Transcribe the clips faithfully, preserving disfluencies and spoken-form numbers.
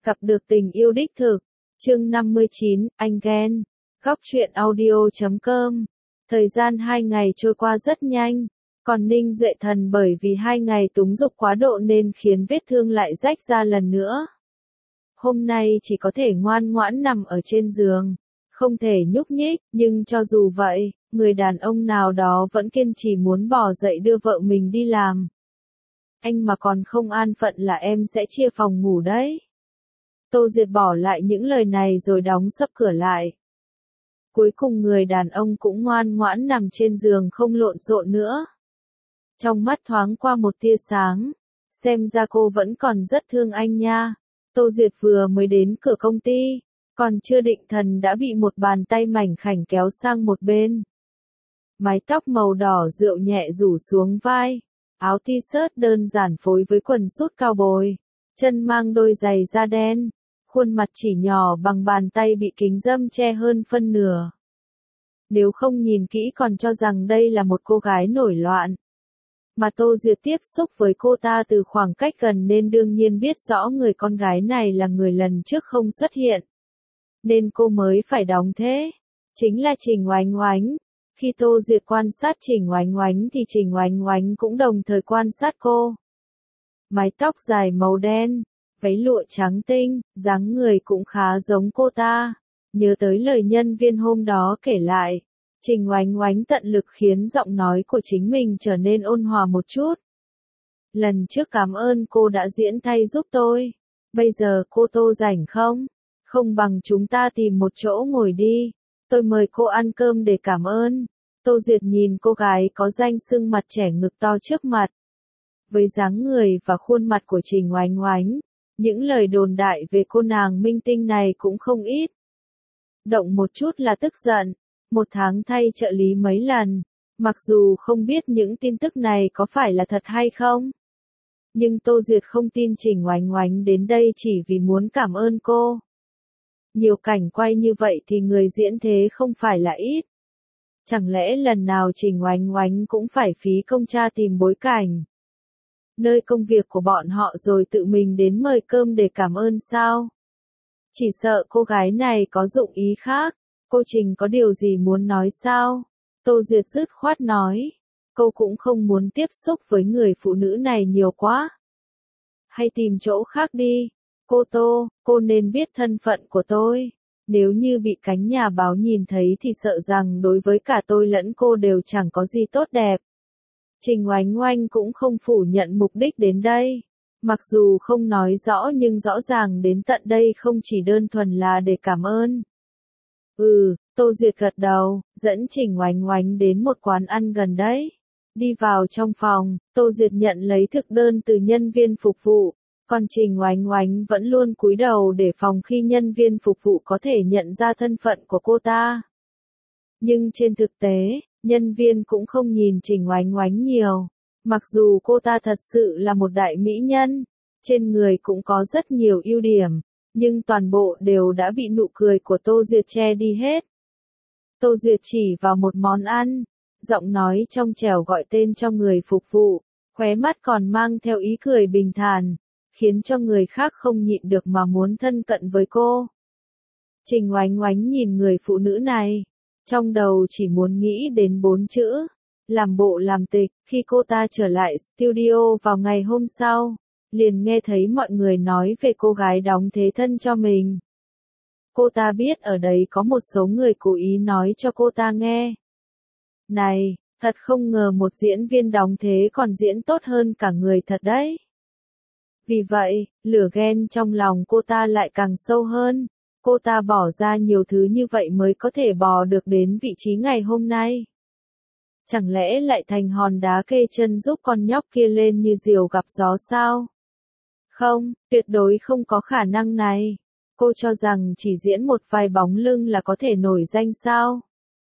Gặp được tình yêu đích thực. Chương năm mươi chín, anh ghen. Góc truyện audio chấm com. Thời gian hai ngày trôi qua rất nhanh, còn Ninh Duệ Thần bởi vì hai ngày túng dục quá độ nên khiến vết thương lại rách ra lần nữa. Hôm nay chỉ có thể ngoan ngoãn nằm ở trên giường, không thể nhúc nhích, nhưng cho dù vậy, người đàn ông nào đó vẫn kiên trì muốn bỏ dậy đưa vợ mình đi làm. Anh mà còn không an phận là em sẽ chia phòng ngủ đấy. Tô Duyệt bỏ lại những lời này rồi đóng sập cửa lại. Cuối cùng người đàn ông cũng ngoan ngoãn nằm trên giường không lộn xộn nữa. Trong mắt thoáng qua một tia sáng, xem ra cô vẫn còn rất thương anh nha. Tô Duyệt vừa mới đến cửa công ty, còn chưa định thần đã bị một bàn tay mảnh khảnh kéo sang một bên. Mái tóc màu đỏ rượu nhẹ rủ xuống vai, áo t-shirt đơn giản phối với quần sút cao bồi, chân mang đôi giày da đen, khuôn mặt chỉ nhỏ bằng bàn tay bị kính râm che hơn phân nửa. Nếu không nhìn kỹ còn cho rằng đây là một cô gái nổi loạn. Mà Tô Duyệt tiếp xúc với cô ta từ khoảng cách gần nên đương nhiên biết rõ người con gái này là người lần trước không xuất hiện. Nên cô mới phải đóng thế. Chính là Trình Oánh Oánh. Khi Tô Duyệt quan sát Trình Oánh Oánh thì Trình Oánh Oánh cũng đồng thời quan sát cô. Mái tóc dài màu đen, váy lụa trắng tinh, dáng người cũng khá giống cô ta. Nhớ tới lời nhân viên hôm đó kể lại, Trình Oánh Oánh tận lực khiến giọng nói của chính mình trở nên ôn hòa một chút. Lần trước cảm ơn cô đã diễn thay giúp tôi. Bây giờ cô Tô rảnh không? Không bằng chúng ta tìm một chỗ ngồi đi. Tôi mời cô ăn cơm để cảm ơn. Tô Duyệt nhìn cô gái có danh xưng mặt trẻ ngực to trước mặt. Với dáng người và khuôn mặt của Trình Oánh Oánh, những lời đồn đại về cô nàng minh tinh này cũng không ít. Động một chút là tức giận, một tháng thay trợ lý mấy lần, mặc dù không biết những tin tức này có phải là thật hay không. Nhưng Tô Duyệt không tin Trình Oánh Oánh đến đây chỉ vì muốn cảm ơn cô. Nhiều cảnh quay như vậy thì người diễn thế không phải là ít. Chẳng lẽ lần nào Trình Oánh Oánh cũng phải phí công tra tìm bối cảnh, nơi công việc của bọn họ rồi tự mình đến mời cơm để cảm ơn sao? Chỉ sợ cô gái này có dụng ý khác. Cô Trình có điều gì muốn nói sao? Tô Duyệt dứt khoát nói. Cô cũng không muốn tiếp xúc với người phụ nữ này nhiều quá. Hay tìm chỗ khác đi. Cô Tô, cô nên biết thân phận của tôi. Nếu như bị cánh nhà báo nhìn thấy thì sợ rằng đối với cả tôi lẫn cô đều chẳng có gì tốt đẹp. Trình Oánh Oánh cũng không phủ nhận mục đích đến đây. Mặc dù không nói rõ nhưng rõ ràng đến tận đây không chỉ đơn thuần là để cảm ơn. Ừ, Tô Duyệt gật đầu, dẫn Trình Oánh Oánh đến một quán ăn gần đấy. Đi vào trong phòng, Tô Duyệt nhận lấy thực đơn từ nhân viên phục vụ, còn Trình Oánh Oánh vẫn luôn cúi đầu để phòng khi nhân viên phục vụ có thể nhận ra thân phận của cô ta. Nhưng trên thực tế, nhân viên cũng không nhìn Trình Oánh Oánh nhiều. Mặc dù cô ta thật sự là một đại mỹ nhân, trên người cũng có rất nhiều ưu điểm, nhưng toàn bộ đều đã bị nụ cười của Tô Duyệt che đi hết. Tô Duyệt chỉ vào một món ăn, giọng nói trong trẻo gọi tên cho người phục vụ, khóe mắt còn mang theo ý cười bình thản, khiến cho người khác không nhịn được mà muốn thân cận với cô. Trình Oánh Oánh nhìn người phụ nữ này, trong đầu chỉ muốn nghĩ đến bốn chữ, làm bộ làm tịch. Khi cô ta trở lại studio vào ngày hôm sau, liền nghe thấy mọi người nói về cô gái đóng thế thân cho mình. Cô ta biết ở đấy có một số người cố ý nói cho cô ta nghe. Này, thật không ngờ một diễn viên đóng thế còn diễn tốt hơn cả người thật đấy. Vì vậy, lửa ghen trong lòng cô ta lại càng sâu hơn. Cô ta bỏ ra nhiều thứ như vậy mới có thể bò được đến vị trí ngày hôm nay. Chẳng lẽ lại thành hòn đá kê chân giúp con nhóc kia lên như diều gặp gió sao? Không, tuyệt đối không có khả năng này. Cô cho rằng chỉ diễn một vài bóng lưng là có thể nổi danh sao?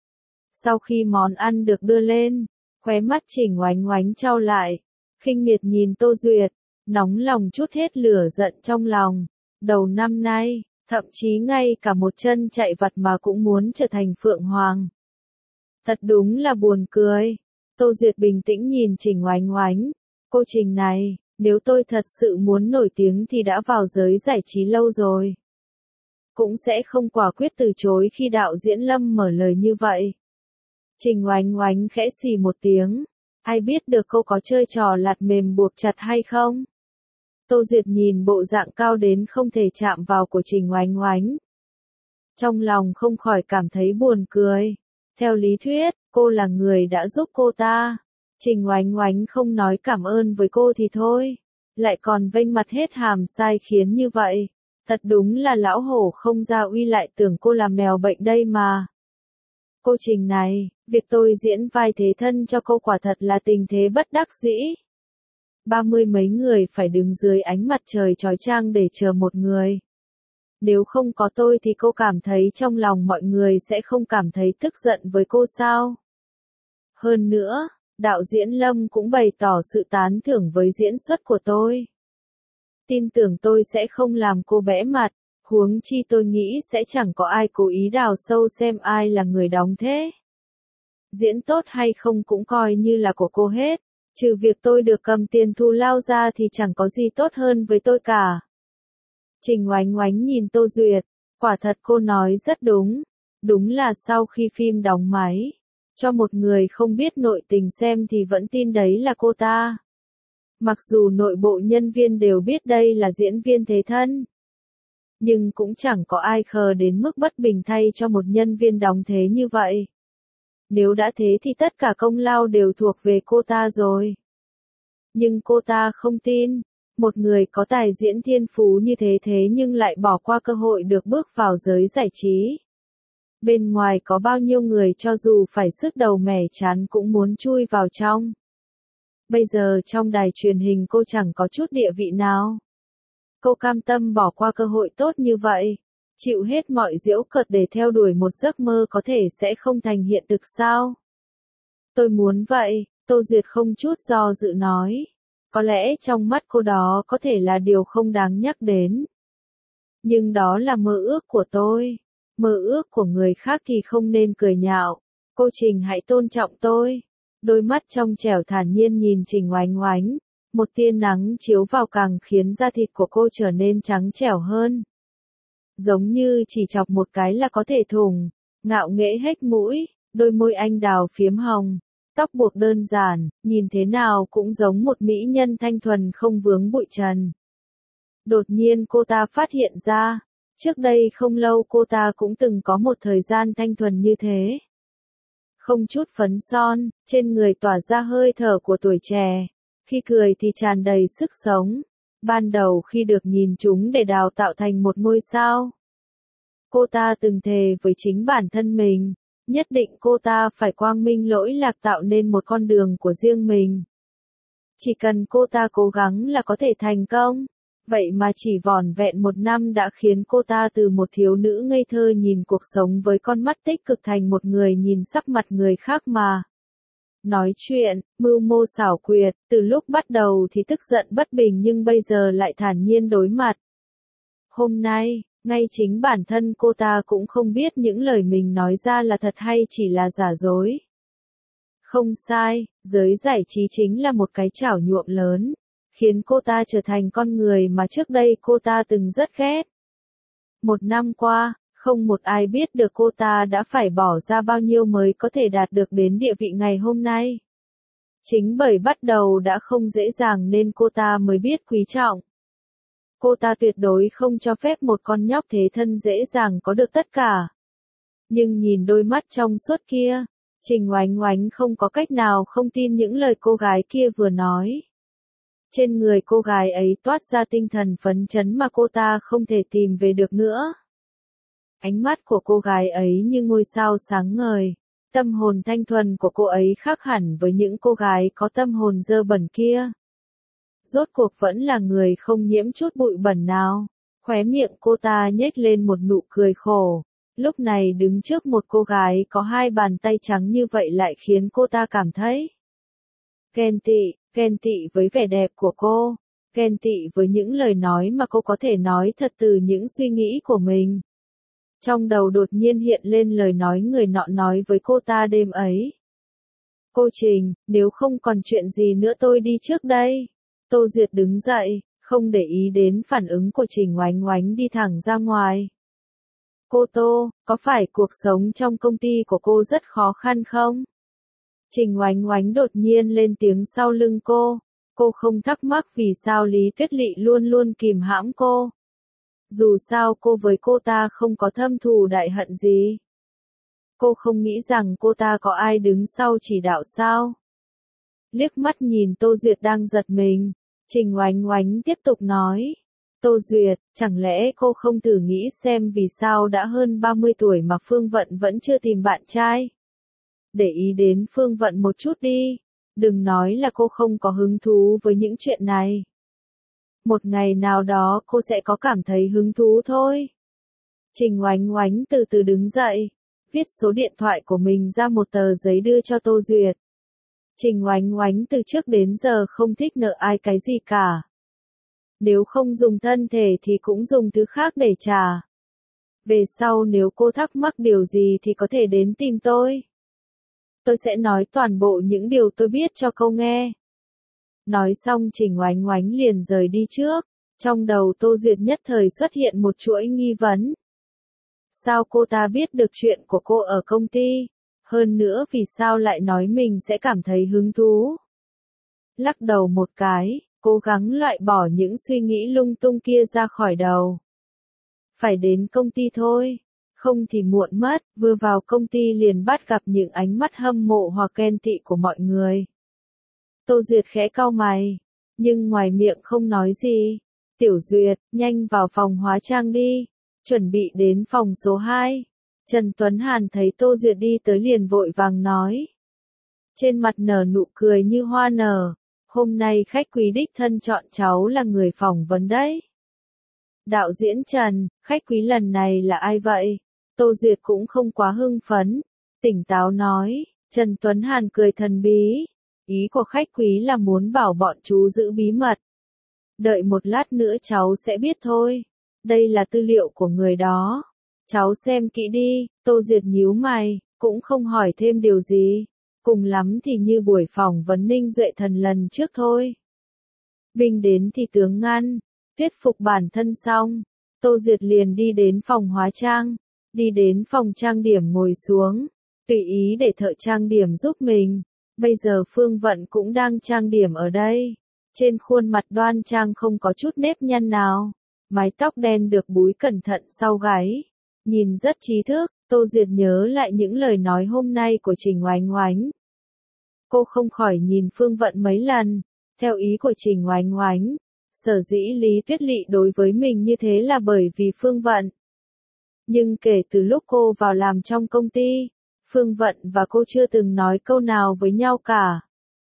Sau khi món ăn được đưa lên, khóe mắt Trình Oánh Oánh trao lại, khinh miệt nhìn Tô Duyệt, nóng lòng trút hết lửa giận trong lòng. Đầu năm nay, thậm chí ngay cả một chân chạy vặt mà cũng muốn trở thành Phượng Hoàng. Thật đúng là buồn cười. Tô Duyệt bình tĩnh nhìn Trình Oánh Oánh. Cô Trình này, Nếu tôi thật sự muốn nổi tiếng thì đã vào giới giải trí lâu rồi. Cũng sẽ không quả quyết từ chối khi đạo diễn Lâm mở lời như vậy. Trình Oánh Oánh khẽ xì một tiếng. Ai biết được cô có chơi trò lạt mềm buộc chặt hay không? Tô Duyệt nhìn bộ dạng cao đến không thể chạm vào của Trình Oánh Oánh. Trong lòng không khỏi cảm thấy buồn cười. Theo lý thuyết, cô là người đã giúp cô ta. Trình Oánh Oánh không nói cảm ơn với cô thì thôi. Lại còn vênh mặt hết hàm sai khiến như vậy. Thật đúng là lão hổ không ra uy lại tưởng cô là mèo bệnh đây mà. Cô Trình này, việc tôi diễn vai thế thân cho cô quả thật là tình thế bất đắc dĩ. Ba mươi mấy người phải đứng dưới ánh mặt trời chói chang để chờ một người. Nếu không có tôi thì cô cảm thấy trong lòng mọi người sẽ không cảm thấy tức giận với cô sao? Hơn nữa, đạo diễn Lâm cũng bày tỏ sự tán thưởng với diễn xuất của tôi. Tin tưởng tôi sẽ không làm cô bẽ mặt, huống chi tôi nghĩ sẽ chẳng có ai cố ý đào sâu xem ai là người đóng thế. Diễn tốt hay không cũng coi như là của cô hết, trừ việc tôi được cầm tiền thù lao ra thì chẳng có gì tốt hơn với tôi cả. Trình Oánh Oánh nhìn Tô Duyệt, quả thật cô nói rất đúng, đúng là sau khi phim đóng máy, cho một người không biết nội tình xem thì vẫn tin đấy là cô ta. Mặc dù nội bộ nhân viên đều biết đây là diễn viên thế thân, nhưng cũng chẳng có ai khờ đến mức bất bình thay cho một nhân viên đóng thế như vậy. Nếu đã thế thì tất cả công lao đều thuộc về cô ta rồi. Nhưng cô ta không tin, một người có tài diễn thiên phú như thế thế nhưng lại bỏ qua cơ hội được bước vào giới giải trí. Bên ngoài có bao nhiêu người cho dù phải sức đầu mẻ chán cũng muốn chui vào trong. Bây giờ trong đài truyền hình cô chẳng có chút địa vị nào. Cô cam tâm bỏ qua cơ hội tốt như vậy, chịu hết mọi giễu cợt để theo đuổi một giấc mơ có thể sẽ không thành hiện thực sao? Tôi muốn vậy, Tô Duyệt không chút do dự nói. Có lẽ trong mắt cô đó có thể là điều không đáng nhắc đến. Nhưng đó là mơ ước của tôi. Mơ ước của người khác thì không nên cười nhạo. Cô Trình hãy tôn trọng tôi. Đôi mắt trong trẻo thản nhiên nhìn Trình Oánh Oánh. Một tia nắng chiếu vào càng khiến da thịt của cô trở nên trắng trẻo hơn. Giống như chỉ chọc một cái là có thể thủng. Ngạo nghễ hết mũi, đôi môi anh đào phiếm hồng. Tóc buộc đơn giản, nhìn thế nào cũng giống một mỹ nhân thanh thuần không vướng bụi trần. Đột nhiên cô ta phát hiện ra, trước đây không lâu cô ta cũng từng có một thời gian thanh thuần như thế. Không chút phấn son, trên người tỏa ra hơi thở của tuổi trẻ, khi cười thì tràn đầy sức sống. Ban đầu khi được nhìn chúng để đào tạo thành một ngôi sao, cô ta từng thề với chính bản thân mình. Nhất định cô ta phải quang minh lỗi lạc tạo nên một con đường của riêng mình. Chỉ cần cô ta cố gắng là có thể thành công. Vậy mà chỉ vỏn vẹn một năm đã khiến cô ta từ một thiếu nữ ngây thơ nhìn cuộc sống với con mắt tích cực thành một người nhìn sắc mặt người khác mà. Nói chuyện, mưu mô xảo quyệt, từ lúc bắt đầu thì tức giận bất bình nhưng bây giờ lại thản nhiên đối mặt. Hôm nay, ngay chính bản thân cô ta cũng không biết những lời mình nói ra là thật hay chỉ là giả dối. Không sai, giới giải trí chính là một cái chảo nhuộm lớn, khiến cô ta trở thành con người mà trước đây cô ta từng rất ghét. Một năm qua, không một ai biết được cô ta đã phải bỏ ra bao nhiêu mới có thể đạt được đến địa vị ngày hôm nay. Chính bởi bắt đầu đã không dễ dàng nên cô ta mới biết quý trọng. Cô ta tuyệt đối không cho phép một con nhóc thế thân dễ dàng có được tất cả. Nhưng nhìn đôi mắt trong suốt kia, Trình Oánh Oánh không có cách nào không tin những lời cô gái kia vừa nói. Trên người cô gái ấy toát ra tinh thần phấn chấn mà cô ta không thể tìm về được nữa. Ánh mắt của cô gái ấy như ngôi sao sáng ngời, tâm hồn thanh thuần của cô ấy khác hẳn với những cô gái có tâm hồn dơ bẩn kia. Rốt cuộc vẫn là người không nhiễm chút bụi bẩn nào. Khóe miệng cô ta nhếch lên một nụ cười khổ. Lúc này đứng trước một cô gái có hai bàn tay trắng như vậy lại khiến cô ta cảm thấy ghen tị, ghen tị với vẻ đẹp của cô, ghen tị với những lời nói mà cô có thể nói thật từ những suy nghĩ của mình. Trong đầu đột nhiên hiện lên lời nói người nọ nói với cô ta đêm ấy. Cô Trình, nếu không còn chuyện gì nữa tôi đi trước đây. Tô Duyệt đứng dậy, không để ý đến phản ứng của Trình Oánh Oánh đi thẳng ra ngoài. Cô Tô, có phải cuộc sống trong công ty của cô rất khó khăn không? Trình Oánh Oánh đột nhiên lên tiếng sau lưng cô. Cô không thắc mắc vì sao Lý Tuyết Lị luôn luôn kìm hãm cô. Dù sao cô với cô ta không có thâm thù đại hận gì. Cô không nghĩ rằng cô ta có ai đứng sau chỉ đạo sao? Liếc mắt nhìn Tô Duyệt đang giật mình, Trình Oánh Oánh tiếp tục nói. Tô Duyệt, chẳng lẽ cô không thử nghĩ xem vì sao đã hơn ba mươi tuổi mà Phương Vận vẫn chưa tìm bạn trai? Để ý đến Phương Vận một chút đi, đừng nói là cô không có hứng thú với những chuyện này. Một ngày nào đó cô sẽ có cảm thấy hứng thú thôi. Trình Oánh Oánh từ từ đứng dậy, viết số điện thoại của mình ra một tờ giấy đưa cho Tô Duyệt. Trình Oánh Oánh từ trước đến giờ không thích nợ ai cái gì cả. Nếu không dùng thân thể thì cũng dùng thứ khác để trả. Về sau nếu cô thắc mắc điều gì thì có thể đến tìm tôi. Tôi sẽ nói toàn bộ những điều tôi biết cho cô nghe. Nói xong Trình Oánh Oánh liền rời đi trước. Trong đầu Tô Duyệt nhất thời xuất hiện một chuỗi nghi vấn. Sao cô ta biết được chuyện của cô ở công ty? Hơn nữa vì sao lại nói mình sẽ cảm thấy hứng thú? Lắc đầu một cái, cố gắng loại bỏ những suy nghĩ lung tung kia ra khỏi đầu. Phải đến công ty thôi, không thì muộn mất, vừa vào công ty liền bắt gặp những ánh mắt hâm mộ hoặc ghen tị của mọi người. Tô Duyệt khẽ cau mày, nhưng ngoài miệng không nói gì. Tiểu Duyệt, nhanh vào phòng hóa trang đi, chuẩn bị đến phòng số hai. Trần Tuấn Hàn thấy Tô Duyệt đi tới liền vội vàng nói. Trên mặt nở nụ cười như hoa nở, hôm nay khách quý đích thân chọn cháu là người phỏng vấn đấy. Đạo diễn Trần, khách quý lần này là ai vậy? Tô Duyệt cũng không quá hưng phấn, tỉnh táo nói. Trần Tuấn Hàn cười thần bí, ý của khách quý là muốn bảo bọn chú giữ bí mật. Đợi một lát nữa cháu sẽ biết thôi, đây là tư liệu của người đó. Cháu xem kỹ đi. Tô Duyệt nhíu mày, cũng không hỏi thêm điều gì. Cùng lắm thì như buổi phỏng vấn Ninh Duệ Thần lần trước thôi. Binh đến thì tướng ngăn, thuyết phục bản thân xong. Tô Duyệt liền đi đến phòng hóa trang, đi đến phòng trang điểm ngồi xuống, tùy ý để thợ trang điểm giúp mình. Bây giờ Phương Vận cũng đang trang điểm ở đây. Trên khuôn mặt đoan trang không có chút nếp nhăn nào, mái tóc đen được búi cẩn thận sau gáy. Nhìn rất trí thức, Tô Duyệt nhớ lại những lời nói hôm nay của Trình Oánh Oánh. Cô không khỏi nhìn Phương Vận mấy lần, theo ý của Trình Oánh Oánh. Sở dĩ Lý Tuyết Lị đối với mình như thế là bởi vì Phương Vận. Nhưng kể từ lúc cô vào làm trong công ty, Phương Vận và cô chưa từng nói câu nào với nhau cả.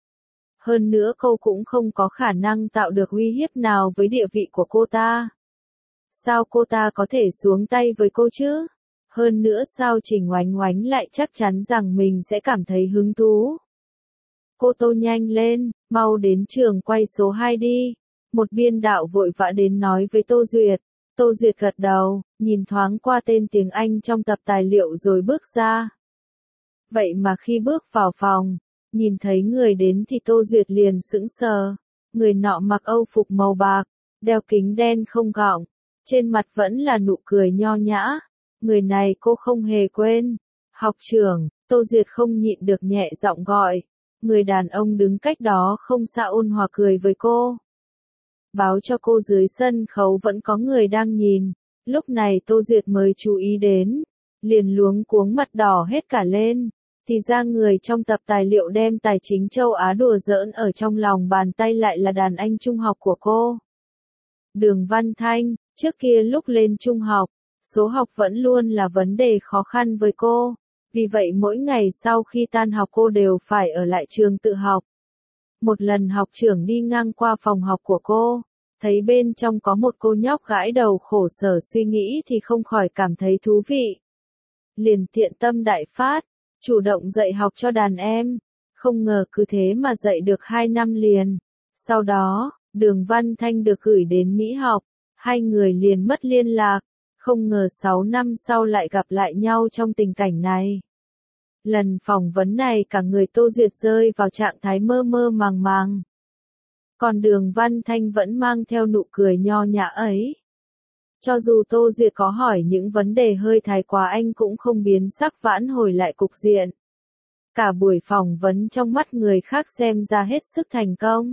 Hơn nữa cô cũng không có khả năng tạo được uy hiếp nào với địa vị của cô ta. Sao cô ta có thể xuống tay với cô chứ? Hơn nữa sao Trình Oánh Oánh lại chắc chắn rằng mình sẽ cảm thấy hứng thú? Cô Tô nhanh lên, mau đến trường quay số hai đi. Một biên đạo vội vã đến nói với Tô Duyệt. Tô Duyệt gật đầu, nhìn thoáng qua tên tiếng Anh trong tập tài liệu rồi bước ra. Vậy mà khi bước vào phòng, nhìn thấy người đến thì Tô Duyệt liền sững sờ. Người nọ mặc âu phục màu bạc, đeo kính đen không gọng, trên mặt vẫn là nụ cười nho nhã. Người này cô không hề quên. Học trưởng, Tô Duyệt không nhịn được nhẹ giọng gọi. Người đàn ông đứng cách đó không xa ôn hòa cười với cô. Báo cho cô dưới sân khấu vẫn có người đang nhìn. Lúc này Tô Duyệt mới chú ý đến. Liền luống cuống mặt đỏ hết cả lên. Thì ra người trong tập tài liệu đem tài chính châu Á đùa giỡn ở trong lòng bàn tay lại là đàn anh trung học của cô. Đường Văn Thanh, trước kia lúc lên trung học, số học vẫn luôn là vấn đề khó khăn với cô. Vì vậy mỗi ngày sau khi tan học cô đều phải ở lại trường tự học. Một lần học trưởng đi ngang qua phòng học của cô, thấy bên trong có một cô nhóc gãi đầu khổ sở suy nghĩ thì không khỏi cảm thấy thú vị. Liền tiện tâm đại phát, chủ động dạy học cho đàn em. Không ngờ cứ thế mà dạy được hai năm liền. Sau đó, Đường Văn Thanh được gửi đến Mỹ học, hai người liền mất liên lạc. Không ngờ sáu năm sau lại gặp lại nhau trong tình cảnh này. Lần phỏng vấn này cả người Tô Duyệt rơi vào trạng thái mơ mơ màng màng. Còn Đường Văn Thanh vẫn mang theo nụ cười nho nhã ấy. Cho dù Tô Duyệt có hỏi những vấn đề hơi thái quá anh cũng không biến sắc vãn hồi lại cục diện. Cả buổi phỏng vấn trong mắt người khác xem ra hết sức thành công.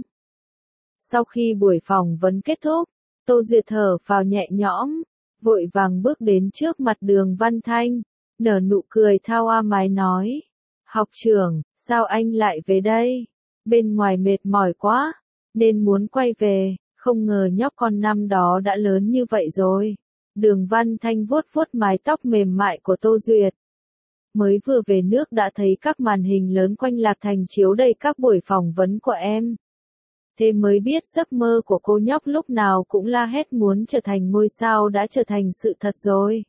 Sau khi buổi phỏng vấn kết thúc, Tô Duyệt thở phào nhẹ nhõm, vội vàng bước đến trước mặt Đường Văn Thanh, nở nụ cười thao a mái nói. Học trưởng, sao anh lại về đây? Bên ngoài mệt mỏi quá, nên muốn quay về, không ngờ nhóc con năm đó đã lớn như vậy rồi. Đường Văn Thanh vuốt vuốt mái tóc mềm mại của Tô Duyệt. Mới vừa về nước đã thấy các màn hình lớn quanh Lạc Thành chiếu đầy các buổi phỏng vấn của em. Thế mới biết giấc mơ của cô nhóc lúc nào cũng la hét muốn trở thành ngôi sao đã trở thành sự thật rồi.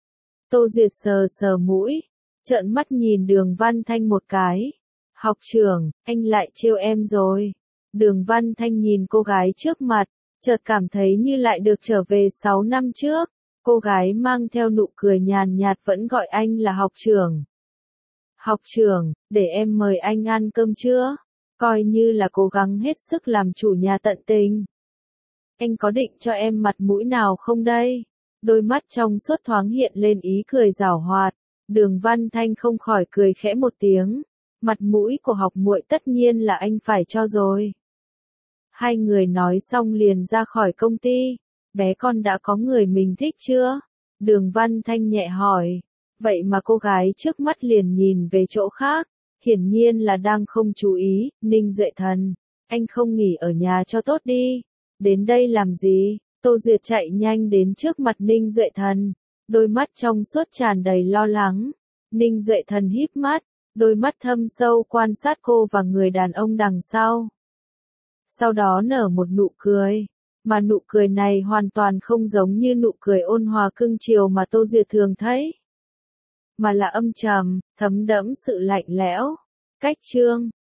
Tô Duyệt sờ sờ mũi, trợn mắt nhìn Đường Văn Thanh một cái. Học trưởng, anh lại trêu em rồi. Đường Văn Thanh nhìn cô gái trước mặt, chợt cảm thấy như lại được trở về sáu năm trước. Cô gái mang theo nụ cười nhàn nhạt vẫn gọi anh là học trưởng. Học trưởng, để em mời anh ăn cơm trưa. Coi như là cố gắng hết sức làm chủ nhà tận tình. Anh có định cho em mặt mũi nào không đây? Đôi mắt trong suốt thoáng hiện lên ý cười giảo hoạt. Đường Văn Thanh không khỏi cười khẽ một tiếng. Mặt mũi của học muội tất nhiên là anh phải cho rồi. Hai người nói xong liền ra khỏi công ty. Bé con đã có người mình thích chưa? Đường Văn Thanh nhẹ hỏi. Vậy mà cô gái trước mắt liền nhìn về chỗ khác. Hiển nhiên là đang không chú ý. Ninh Duệ Thần, anh không nghỉ ở nhà cho tốt đi. Đến đây làm gì? Tô Duyệt chạy nhanh đến trước mặt Ninh Duệ Thần. Đôi mắt trong suốt tràn đầy lo lắng. Ninh Duệ Thần híp mắt. Đôi mắt thâm sâu quan sát cô và người đàn ông đằng sau. Sau đó nở một nụ cười. Mà nụ cười này hoàn toàn không giống như nụ cười ôn hòa cưng chiều mà Tô Duyệt thường thấy. Mà là âm trầm, thấm đẫm sự lạnh lẽo. Cách chương